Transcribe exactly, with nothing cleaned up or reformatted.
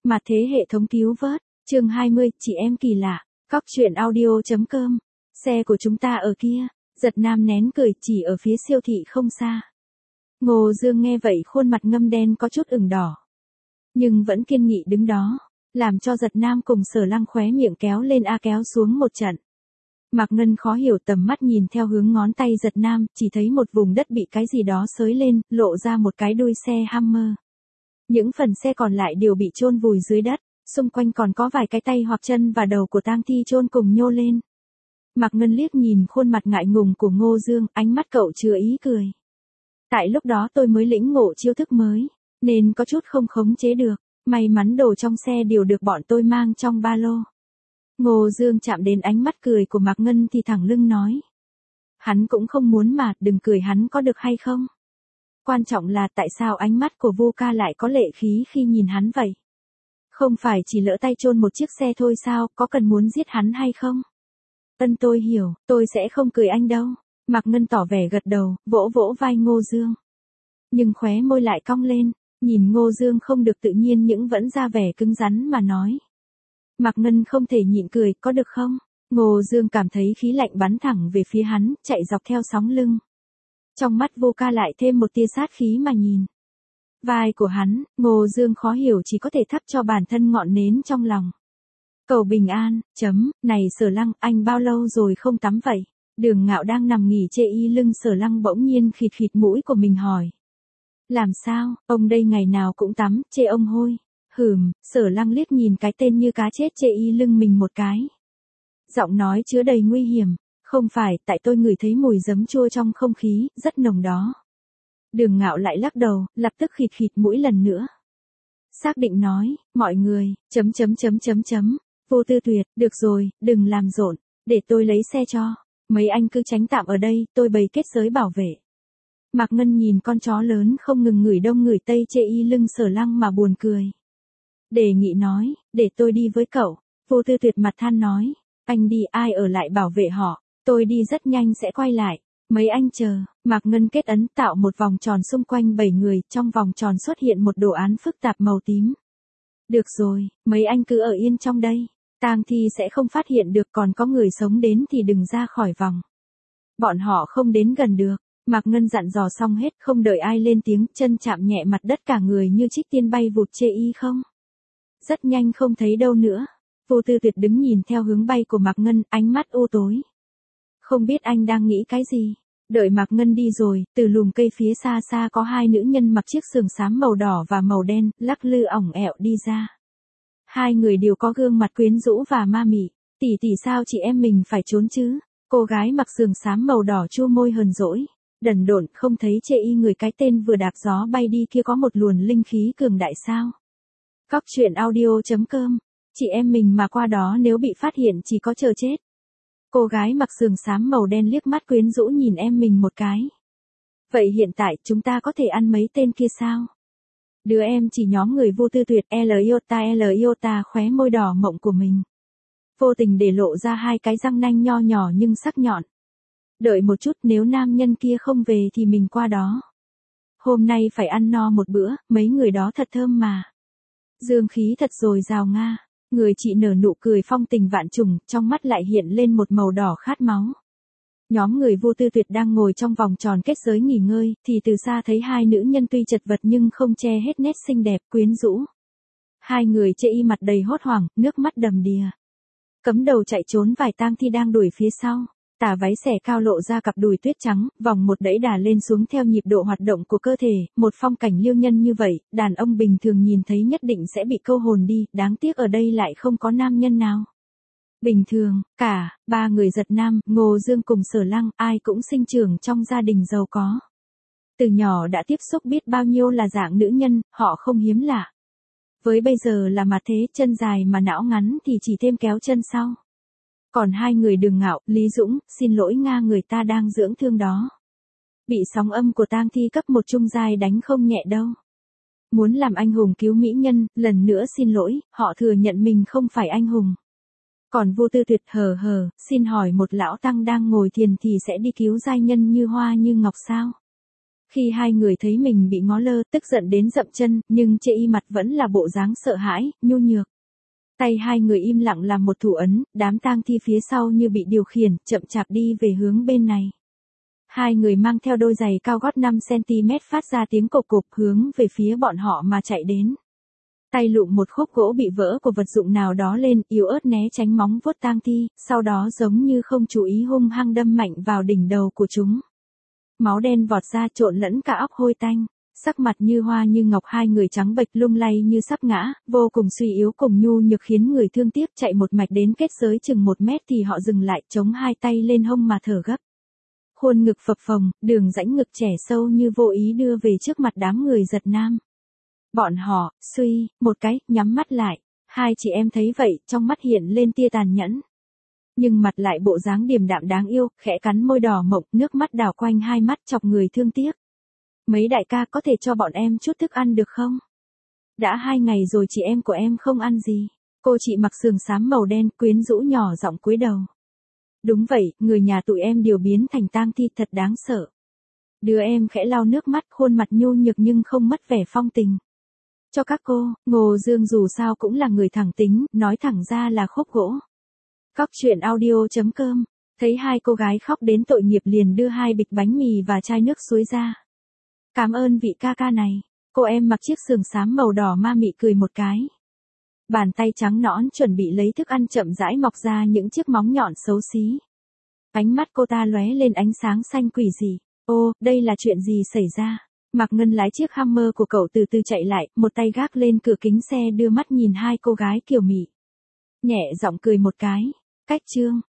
Mà thế hệ thống cứu vớt, chương hai mươi, chị em kỳ lạ, Cóc truyện audio.com, xe của chúng ta ở kia, Giật Nam nén cười chỉ ở phía siêu thị không xa. Ngô Dương nghe vậy khuôn mặt ngâm đen có chút ửng đỏ. Nhưng vẫn kiên nghị đứng đó, làm cho Giật Nam cùng Sở Lăng khóe miệng kéo lên a kéo xuống một trận. Mạc Ngân khó hiểu tầm mắt nhìn theo hướng ngón tay Giật Nam, chỉ thấy một vùng đất bị cái gì đó xới lên, lộ ra một cái đuôi xe Hammer. Những phần xe còn lại đều bị chôn vùi dưới đất, xung quanh còn có vài cái tay hoặc chân và đầu của tang thi chôn cùng nhô lên. Mạc Ngân liếc nhìn khuôn mặt ngại ngùng của Ngô Dương, ánh mắt cậu chứa ý cười. Tại lúc đó tôi mới lĩnh ngộ chiêu thức mới, nên có chút không khống chế được, may mắn đồ trong xe đều được bọn tôi mang trong ba lô. Ngô Dương chạm đến ánh mắt cười của Mạc Ngân thì thẳng lưng nói. Hắn cũng không muốn mà, đừng cười hắn có được hay không? Quan trọng là tại sao ánh mắt của Vu Ca lại có lệ khí khi nhìn hắn vậy? Không phải chỉ lỡ tay chôn một chiếc xe thôi sao, có cần muốn giết hắn hay không? Ân tôi hiểu, tôi sẽ không cười anh đâu. Mạc Ngân tỏ vẻ gật đầu, vỗ vỗ vai Ngô Dương. Nhưng khóe môi lại cong lên, nhìn Ngô Dương không được tự nhiên những vẫn ra vẻ cứng rắn mà nói. Mạc Ngân không thể nhịn cười, có được không? Ngô Dương cảm thấy khí lạnh bắn thẳng về phía hắn, chạy dọc theo sóng lưng. Trong mắt Vô Ca lại thêm một tia sát khí mà nhìn. Vai của hắn, Ngô Dương khó hiểu chỉ có thể thắp cho bản thân ngọn nến trong lòng. Cầu bình an, chấm, này Sở Lăng, anh bao lâu rồi không tắm vậy? Đường Ngạo đang nằm nghỉ chê y lưng Sở Lăng bỗng nhiên khịt khịt mũi của mình hỏi. Làm sao, ông đây ngày nào cũng tắm, chê ông hôi. Hừm, Sở Lăng liếc nhìn cái tên như cá chết chê y lưng mình một cái. Giọng nói chứa đầy nguy hiểm, không phải, tại tôi ngửi thấy mùi giấm chua trong không khí, rất nồng đó. Đường Ngạo lại lắc đầu, lập tức khịt khịt mũi lần nữa. Xác định nói, mọi người, chấm chấm chấm chấm chấm, Vô Tư Tuyệt, được rồi, đừng làm rộn, để tôi lấy xe cho, mấy anh cứ tránh tạm ở đây, tôi bày kết giới bảo vệ. Mạc Ngân nhìn con chó lớn không ngừng ngửi đông ngửi tây chê y lưng Sở Lăng mà buồn cười. Đề nghị nói, để tôi đi với cậu. Vô Tư Tuyệt mặt than nói, anh đi ai ở lại bảo vệ họ, tôi đi rất nhanh sẽ quay lại. Mấy anh chờ, Mạc Ngân kết ấn tạo một vòng tròn xung quanh bảy người, trong vòng tròn xuất hiện một đồ án phức tạp màu tím. Được rồi, mấy anh cứ ở yên trong đây, tang thi sẽ không phát hiện được, còn có người sống đến thì đừng ra khỏi vòng. Bọn họ không đến gần được. Mạc Ngân dặn dò xong hết, không đợi ai lên tiếng, chân chạm nhẹ mặt đất cả người như trích tiên bay vụt chê y không. Rất nhanh không thấy đâu nữa. Vô Tư Tuyệt đứng nhìn theo hướng bay của Mạc Ngân, ánh mắt u tối. Không biết anh đang nghĩ cái gì. Đợi Mạc Ngân đi rồi, từ lùm cây phía xa xa có hai nữ nhân mặc chiếc sườn xám màu đỏ và màu đen, lắc lư ỏng ẹo đi ra. Hai người đều có gương mặt quyến rũ và ma mị. Tỷ tỷ sao chị em mình phải trốn chứ? Cô gái mặc sườn xám màu đỏ chu môi hờn dỗi. Đần độn, không thấy chê y người cái tên vừa đạp gió bay đi kia có một luồn linh khí cường đại sao? Cóc truyện audio.com, chị em mình mà qua đó nếu bị phát hiện chỉ có chờ chết. Cô gái mặc sườn xám màu đen liếc mắt quyến rũ nhìn em mình một cái. Vậy hiện tại chúng ta có thể ăn mấy tên kia sao? Đứa em chỉ nhóm người Vô Tư Tuyệt, L iota L iota khóe môi đỏ mộng của mình. Vô tình để lộ ra hai cái răng nanh nho nhỏ nhưng sắc nhọn. Đợi một chút, nếu nam nhân kia không về thì mình qua đó. Hôm nay phải ăn no một bữa, mấy người đó thật thơm mà. Dương khí thật dồi dào nga. Người chị nở nụ cười phong tình vạn trùng, trong mắt lại hiện lên một màu đỏ khát máu. Nhóm người Vô Tư Tuyệt đang ngồi trong vòng tròn kết giới nghỉ ngơi, thì từ xa thấy hai nữ nhân tuy chật vật nhưng không che hết nét xinh đẹp quyến rũ. Hai người chê y mặt đầy hốt hoảng, nước mắt đầm đìa. Cấm đầu chạy trốn vài tang thi đang đuổi phía sau. Tà váy xẻ cao lộ ra cặp đùi tuyết trắng, vòng một đẩy đà lên xuống theo nhịp độ hoạt động của cơ thể, một phong cảnh liêu nhân như vậy, đàn ông bình thường nhìn thấy nhất định sẽ bị câu hồn đi, đáng tiếc ở đây lại không có nam nhân nào. Bình thường, cả, ba người Giật Nam, Ngô Dương cùng Sở Lăng, ai cũng sinh trưởng trong gia đình giàu có. Từ nhỏ đã tiếp xúc biết bao nhiêu là dạng nữ nhân, họ không hiếm lạ. Với bây giờ là mặt thế, chân dài mà não ngắn thì chỉ thêm kéo chân sau. Còn hai người Đường Ngạo, Lý Dũng, xin lỗi nga người ta đang dưỡng thương đó. Bị sóng âm của tang thi cấp một trung giai đánh không nhẹ đâu. Muốn làm anh hùng cứu mỹ nhân, lần nữa xin lỗi, họ thừa nhận mình không phải anh hùng. Còn Vô Tư Tuyệt hờ hờ, xin hỏi một lão tăng đang ngồi thiền thì sẽ đi cứu giai nhân như hoa như ngọc sao? Khi hai người thấy mình bị ngó lơ, tức giận đến dậm chân, nhưng chê y mặt vẫn là bộ dáng sợ hãi, nhu nhược. Tay hai người im lặng làm một thủ ấn, đám tang thi phía sau như bị điều khiển, chậm chạp đi về hướng bên này. Hai người mang theo đôi giày cao gót năm xăng-ti-mét phát ra tiếng cộp cộp hướng về phía bọn họ mà chạy đến. Tay lụm một khúc gỗ bị vỡ của vật dụng nào đó lên, yếu ớt né tránh móng vuốt tang thi, sau đó giống như không chú ý hung hăng đâm mạnh vào đỉnh đầu của chúng. Máu đen vọt ra trộn lẫn cả óc hôi tanh, sắc mặt như hoa như ngọc, hai người trắng bệch lung lay như sắp ngã, vô cùng suy yếu cùng nhu nhược khiến người thương tiếc. Chạy một mạch đến kết giới chừng một mét thì họ dừng lại, chống hai tay lên hông mà thở gấp. Khuôn ngực phập phồng, đường rãnh ngực trẻ sâu như vô ý đưa về trước mặt đám người giật nam. Bọn họ, suy, một cái, nhắm mắt lại. Hai chị em thấy vậy, trong mắt hiện lên tia tàn nhẫn. Nhưng mặt lại bộ dáng điềm đạm đáng yêu, khẽ cắn môi đỏ mộng, nước mắt đảo quanh hai mắt chọc người thương tiếc. Mấy đại ca có thể cho bọn em chút thức ăn được không? Đã hai ngày rồi chị em của em không ăn gì. Cô chị mặc sườn xám màu đen, quyến rũ nhỏ giọng cúi đầu. Đúng vậy, người nhà tụi em đều biến thành tang thi, thật đáng sợ. Đứa em khẽ lau nước mắt, khuôn mặt nhu nhược nhưng không mất vẻ phong tình. Cho các cô, Ngô Dương dù sao cũng là người thẳng tính, nói thẳng ra là khúc gỗ. Cóc truyện audio chấm com, thấy hai cô gái khóc đến tội nghiệp liền đưa hai bịch bánh mì và chai nước suối ra. Cảm ơn vị ca ca này. Cô em mặc chiếc sườn xám màu đỏ ma mị cười một cái. Bàn tay trắng nõn chuẩn bị lấy thức ăn chậm rãi mọc ra những chiếc móng nhọn xấu xí. Ánh mắt cô ta lóe lên ánh sáng xanh quỷ dị. Ô, đây là chuyện gì xảy ra? Mạc Ngân lái chiếc Hummer của cậu từ từ chạy lại, một tay gác lên cửa kính xe đưa mắt nhìn hai cô gái kiểu mị. Nhẹ giọng cười một cái. Cách chương.